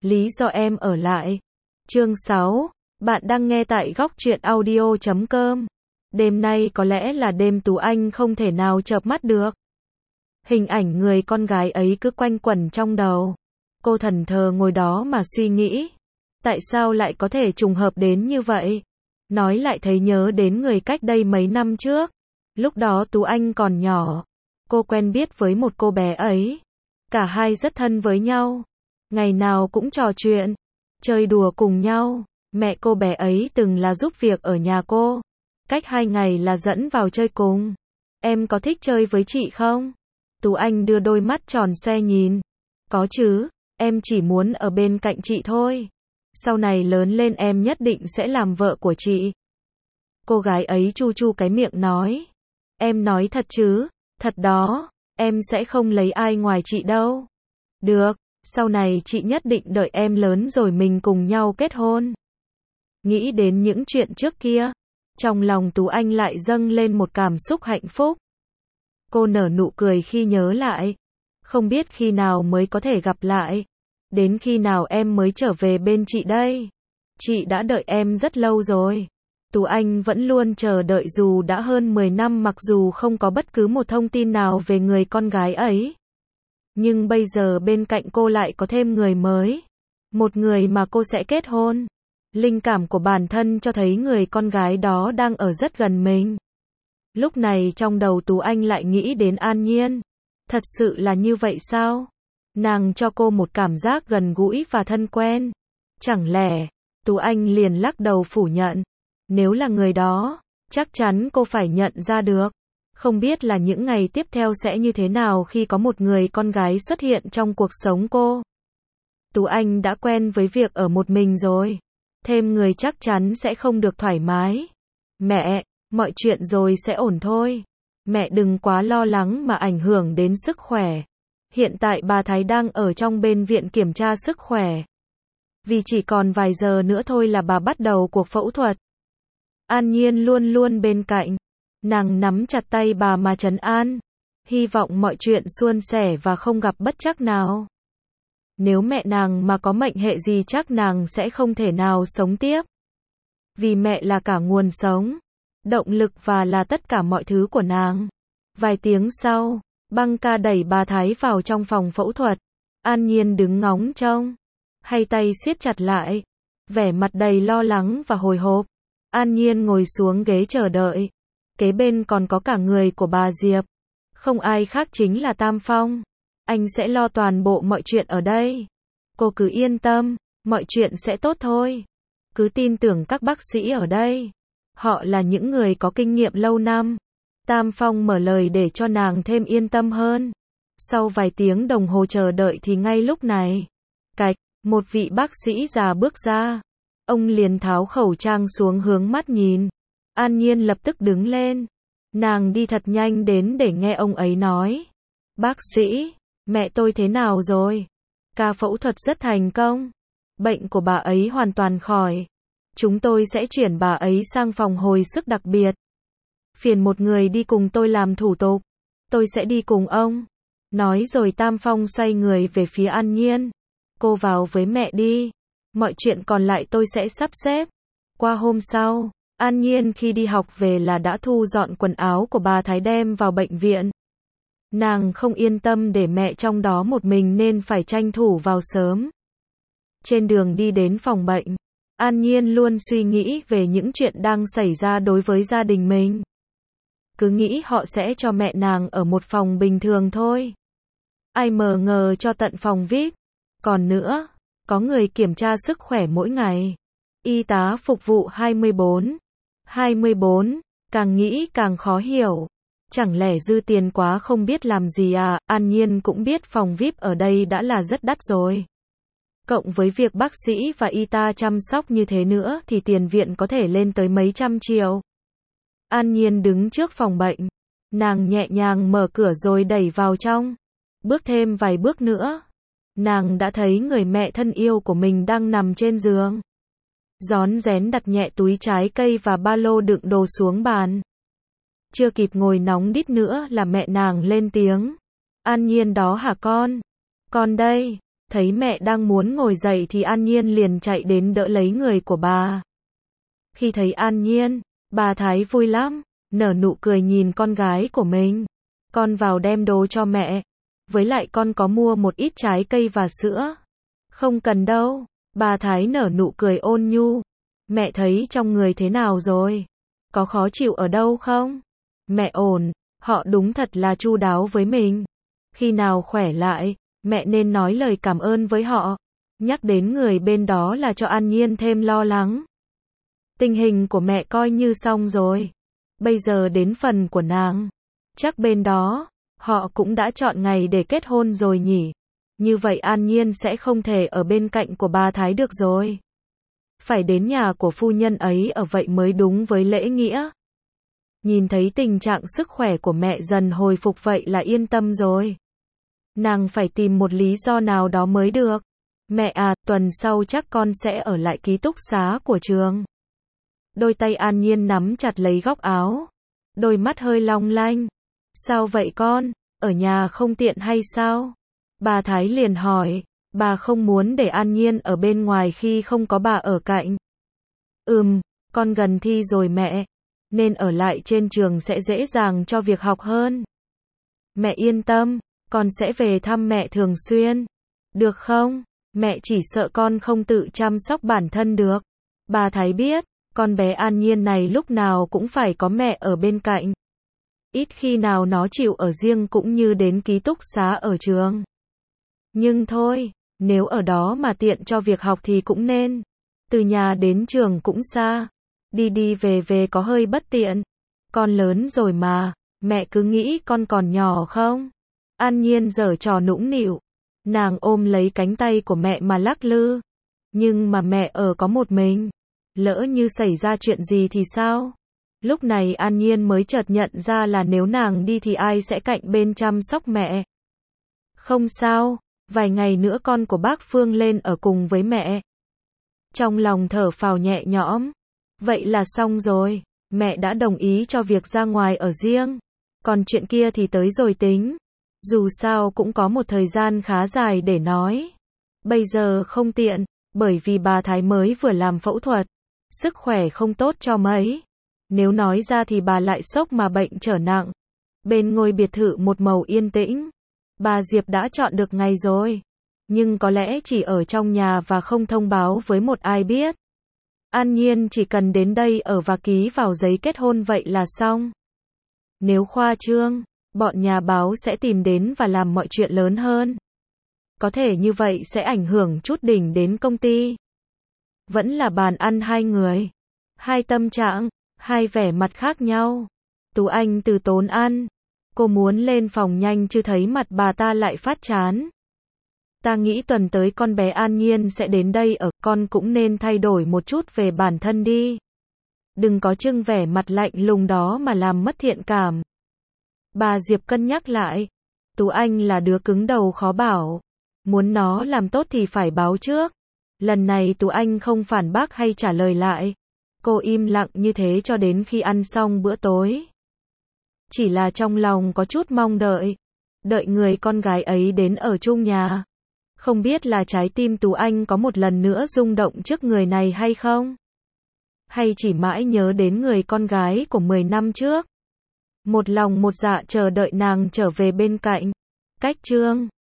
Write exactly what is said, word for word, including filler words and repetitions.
Lý do em ở lại. Chương sáu. Bạn đang nghe tại góc truyện audio chấm com. Đêm nay có lẽ là đêm Tú Anh không thể nào chợp mắt được. Hình ảnh người con gái ấy cứ quanh quẩn trong đầu. Cô thẫn thờ ngồi đó mà suy nghĩ. Tại sao lại có thể trùng hợp đến như vậy? Nói lại thấy nhớ đến người cách đây mấy năm trước. Lúc đó Tú Anh còn nhỏ. Cô quen biết với một cô bé ấy. Cả hai rất thân với nhau. Ngày nào cũng trò chuyện, chơi đùa cùng nhau. Mẹ cô bé ấy từng là giúp việc ở nhà cô. Cách hai ngày là dẫn vào chơi cùng. Em có thích chơi với chị không? Tú Anh đưa đôi mắt tròn xoe nhìn. Có chứ, em chỉ muốn ở bên cạnh chị thôi. Sau này lớn lên em nhất định sẽ làm vợ của chị. Cô gái ấy chu chu cái miệng nói. Em nói thật chứ? Thật đó, em sẽ không lấy ai ngoài chị đâu. Được, sau này chị nhất định đợi em lớn rồi mình cùng nhau kết hôn. Nghĩ đến những chuyện trước kia, trong lòng Tú Anh lại dâng lên một cảm xúc hạnh phúc. Cô nở nụ cười khi nhớ lại. Không biết khi nào mới có thể gặp lại. Đến khi nào em mới trở về bên chị đây? Chị đã đợi em rất lâu rồi. Tú Anh vẫn luôn chờ đợi dù đã hơn mười năm mặc dù không có bất cứ một thông tin nào về người con gái ấy. Nhưng bây giờ bên cạnh cô lại có thêm người mới. Một người mà cô sẽ kết hôn. Linh cảm của bản thân cho thấy người con gái đó đang ở rất gần mình. Lúc này trong đầu Tú Anh lại nghĩ đến An Nhiên. Thật sự là như vậy sao? Nàng cho cô một cảm giác gần gũi và thân quen. Chẳng lẽ, Tú Anh liền lắc đầu phủ nhận. Nếu là người đó, chắc chắn cô phải nhận ra được. Không biết là những ngày tiếp theo sẽ như thế nào khi có một người con gái xuất hiện trong cuộc sống cô. Tú Anh đã quen với việc ở một mình rồi. Thêm người chắc chắn sẽ không được thoải mái. Mẹ, mọi chuyện rồi sẽ ổn thôi. Mẹ đừng quá lo lắng mà ảnh hưởng đến sức khỏe. Hiện tại bà Thái đang ở trong bên viện kiểm tra sức khỏe. Vì chỉ còn vài giờ nữa thôi là bà bắt đầu cuộc phẫu thuật. An Nhiên luôn luôn bên cạnh. Nàng nắm chặt tay bà mà trấn an. Hy vọng mọi chuyện suôn sẻ và không gặp bất trắc nào. Nếu mẹ nàng mà có mệnh hệ gì chắc nàng sẽ không thể nào sống tiếp. Vì mẹ là cả nguồn sống, động lực và là tất cả mọi thứ của nàng. Vài tiếng sau, Băng ca đẩy bà Thái vào trong phòng phẫu thuật. An Nhiên đứng ngóng trông. Hai tay siết chặt lại. Vẻ mặt đầy lo lắng và hồi hộp. An Nhiên ngồi xuống ghế chờ đợi. Kế bên còn có cả người của bà Diệp. Không ai khác chính là Tam Phong. Anh sẽ lo toàn bộ mọi chuyện ở đây. Cô cứ yên tâm, mọi chuyện sẽ tốt thôi. Cứ tin tưởng các bác sĩ ở đây. Họ là những người có kinh nghiệm lâu năm. Tam Phong mở lời để cho nàng thêm yên tâm hơn. Sau vài tiếng đồng hồ chờ đợi thì ngay lúc này, cạch, một vị bác sĩ già bước ra. Ông liền tháo khẩu trang xuống hướng mắt nhìn. An Nhiên lập tức đứng lên. Nàng đi thật nhanh đến để nghe ông ấy nói. Bác sĩ, mẹ tôi thế nào rồi? Ca phẫu thuật rất thành công. Bệnh của bà ấy hoàn toàn khỏi. Chúng tôi sẽ chuyển bà ấy sang phòng hồi sức đặc biệt. Phiền một người đi cùng tôi làm thủ tục. Tôi sẽ đi cùng ông. Nói rồi Tam Phong xoay người về phía An Nhiên. Cô vào với mẹ đi. Mọi chuyện còn lại tôi sẽ sắp xếp. Qua hôm sau, An Nhiên khi đi học về là đã thu dọn quần áo của bà Thái đem vào bệnh viện. Nàng không yên tâm để mẹ trong đó một mình nên phải tranh thủ vào sớm. Trên đường đi đến phòng bệnh, An Nhiên luôn suy nghĩ về những chuyện đang xảy ra đối với gia đình mình. Cứ nghĩ họ sẽ cho mẹ nàng ở một phòng bình thường thôi. Ai mờ ngờ cho tận phòng vi ai pi. Còn nữa, có người kiểm tra sức khỏe mỗi ngày. Y tá phục vụ hai mươi bốn. hai mươi bốn, càng nghĩ càng khó hiểu. Chẳng lẽ dư tiền quá không biết làm gì à? An Nhiên cũng biết phòng vi ai pi ở đây đã là rất đắt rồi. Cộng với việc bác sĩ và y tá chăm sóc như thế nữa thì tiền viện có thể lên tới mấy trăm triệu. An Nhiên đứng trước phòng bệnh. Nàng nhẹ nhàng mở cửa rồi đẩy vào trong. Bước thêm vài bước nữa. Nàng đã thấy người mẹ thân yêu của mình đang nằm trên giường. Rón rén đặt nhẹ túi trái cây và ba lô đựng đồ xuống bàn. Chưa kịp ngồi nóng đít nữa là mẹ nàng lên tiếng. An Nhiên đó hả con? Con đây. Thấy mẹ đang muốn ngồi dậy thì An Nhiên liền chạy đến đỡ lấy người của bà. Khi thấy An Nhiên, bà Thái vui lắm, nở nụ cười nhìn con gái của mình. Con vào đem đồ cho mẹ. Với lại con có mua một ít trái cây và sữa. Không cần đâu. Bà Thái nở nụ cười ôn nhu. Mẹ thấy trong người thế nào rồi? Có khó chịu ở đâu không? Mẹ ổn, họ đúng thật là chu đáo với mình. Khi nào khỏe lại, mẹ nên nói lời cảm ơn với họ. Nhắc đến người bên đó là cho An Nhiên thêm lo lắng. Tình hình của mẹ coi như xong rồi. Bây giờ đến phần của nàng. Chắc bên đó, họ cũng đã chọn ngày để kết hôn rồi nhỉ. Như vậy An Nhiên sẽ không thể ở bên cạnh của bà Thái được rồi. Phải đến nhà của phu nhân ấy ở vậy mới đúng với lễ nghĩa. Nhìn thấy tình trạng sức khỏe của mẹ dần hồi phục vậy là yên tâm rồi. Nàng phải tìm một lý do nào đó mới được. Mẹ à, tuần sau chắc con sẽ ở lại ký túc xá của trường. Đôi tay An Nhiên nắm chặt lấy góc áo. Đôi mắt hơi long lanh. Sao vậy con? Ở nhà không tiện hay sao? Bà Thái liền hỏi. Bà không muốn để An Nhiên ở bên ngoài khi không có bà ở cạnh. Ừm, con gần thi rồi mẹ. Nên ở lại trên trường sẽ dễ dàng cho việc học hơn. Mẹ yên tâm, con sẽ về thăm mẹ thường xuyên. Được không? Mẹ chỉ sợ con không tự chăm sóc bản thân được. Bà Thái biết, con bé An Nhiên này lúc nào cũng phải có mẹ ở bên cạnh. Ít khi nào nó chịu ở riêng cũng như đến ký túc xá ở trường. Nhưng thôi, nếu ở đó mà tiện cho việc học thì cũng nên. Từ nhà đến trường cũng xa. Đi đi về về có hơi bất tiện. Con lớn rồi mà, mẹ cứ nghĩ con còn nhỏ không? An Nhiên giở trò nũng nịu. Nàng ôm lấy cánh tay của mẹ mà lắc lư. Nhưng mà mẹ ở có một mình. Lỡ như xảy ra chuyện gì thì sao? Lúc này An Nhiên mới chợt nhận ra là nếu nàng đi thì ai sẽ cạnh bên chăm sóc mẹ. Không sao, vài ngày nữa con của bác Phương lên ở cùng với mẹ. Trong lòng thở phào nhẹ nhõm. Vậy là xong rồi, mẹ đã đồng ý cho việc ra ngoài ở riêng. Còn chuyện kia thì tới rồi tính. Dù sao cũng có một thời gian khá dài để nói. Bây giờ không tiện, bởi vì bà Thái mới vừa làm phẫu thuật. Sức khỏe không tốt cho mấy. Nếu nói ra thì bà lại sốc mà bệnh trở nặng. Bên ngôi biệt thự một màu yên tĩnh. Bà Diệp đã chọn được ngày rồi. Nhưng có lẽ chỉ ở trong nhà và không thông báo với một ai biết. An Nhiên chỉ cần đến đây ở và ký vào giấy kết hôn vậy là xong. Nếu khoa trương, bọn nhà báo sẽ tìm đến và làm mọi chuyện lớn hơn. Có thể như vậy sẽ ảnh hưởng chút đỉnh đến công ty. Vẫn là bàn ăn hai người. Hai tâm trạng, hai vẻ mặt khác nhau. Tú Anh từ tốn ăn. Cô muốn lên phòng nhanh chứ thấy mặt bà ta lại phát chán. Ta nghĩ tuần tới con bé An Nhiên sẽ đến đây ở, con cũng nên thay đổi một chút về bản thân đi. Đừng có trưng vẻ mặt lạnh lùng đó mà làm mất thiện cảm. Bà Diệp cân nhắc lại. Tú Anh là đứa cứng đầu khó bảo. Muốn nó làm tốt thì phải báo trước. Lần này Tú Anh không phản bác hay trả lời lại. Cô im lặng như thế cho đến khi ăn xong bữa tối. Chỉ là trong lòng có chút mong đợi. Đợi người con gái ấy đến ở chung nhà. Không biết là trái tim Tú Anh có một lần nữa rung động trước người này hay không? Hay chỉ mãi nhớ đến người con gái của mười năm trước? Một lòng một dạ chờ đợi nàng trở về bên cạnh. Cách chương